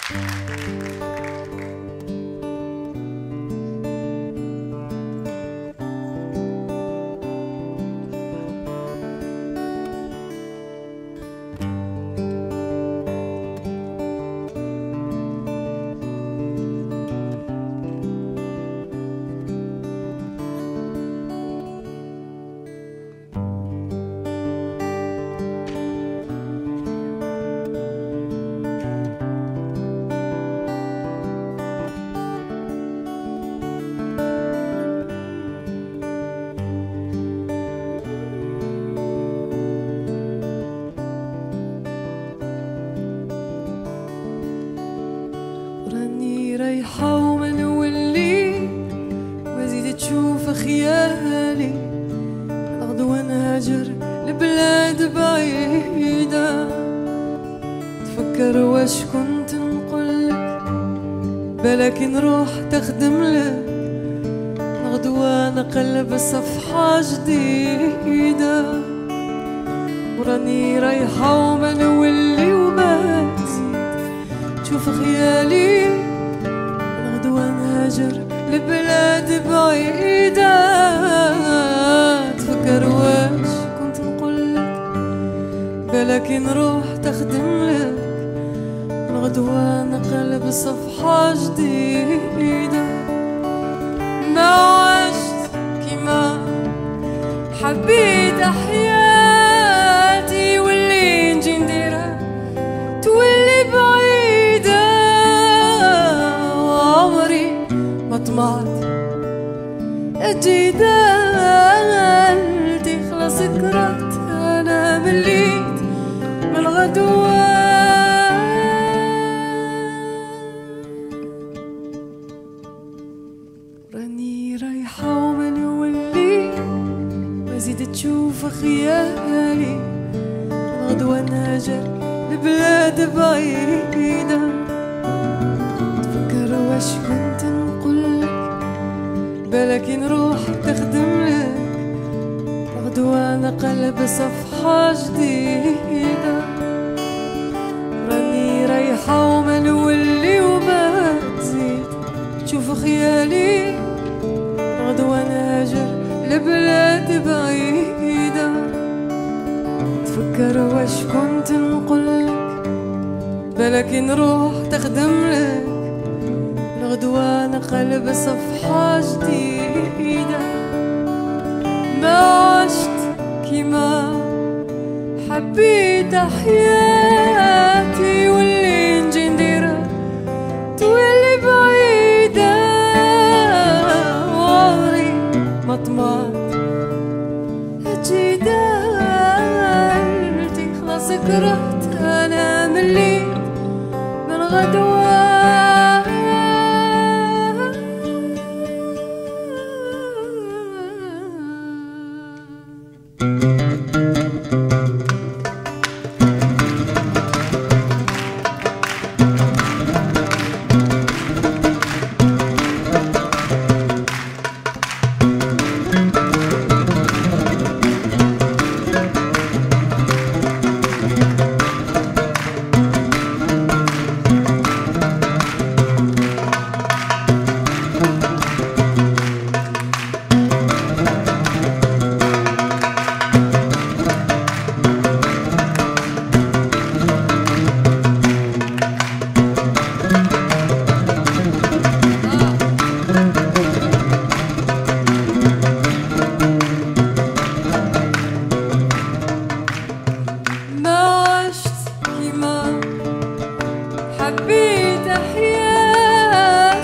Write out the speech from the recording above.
راني رايحة وما نولي ما زيد تشوف خيالي، الغدوة نهاجر لبلاد بعيدة. تفكر واش كنت نقولك، بالك نروح تخدملك، الغدوة نقلب صفحة جديدة. وراني رايحة وما نولي وما شوف خيالي، الغدوة نهاجر لبلاد بعيدة. تفكر واش كنت نقولك، بالك نروح تخدملك، الغدوة نقلب صفحة جديدة. ما عشت كيما حبيت حياتي، واللي نجي نديرها تولي بعيدة. وعمري ما طمعت أجيدة، قلتي خلاص كرهت، أنا مليت من غدوة. راني رايحة وما نولي ما زيد تشوف خيالي، الغدوة نهاجر لبلاد بعيدة. تفكر واش كنت نقولك، بالك نروح تخدملك، الغدوة نقلب صفحة جديدة. راني رايحة وما نولي وما تزيد تشوف خيالي، الغدوة نهاجر لبلاد بعيدة. تفكر واش كنت نقولك، بالك نروح تخدملك، الغدوة نقلب صفحة جديدة. ما عشت كيما حبيت حياتي، واللي نجي نديرها تولي بعيدة. وعمري ما طمعت أجيدة، قلتي خلاص كرهت، أنا مليت من غدوة. حبيت حياتي،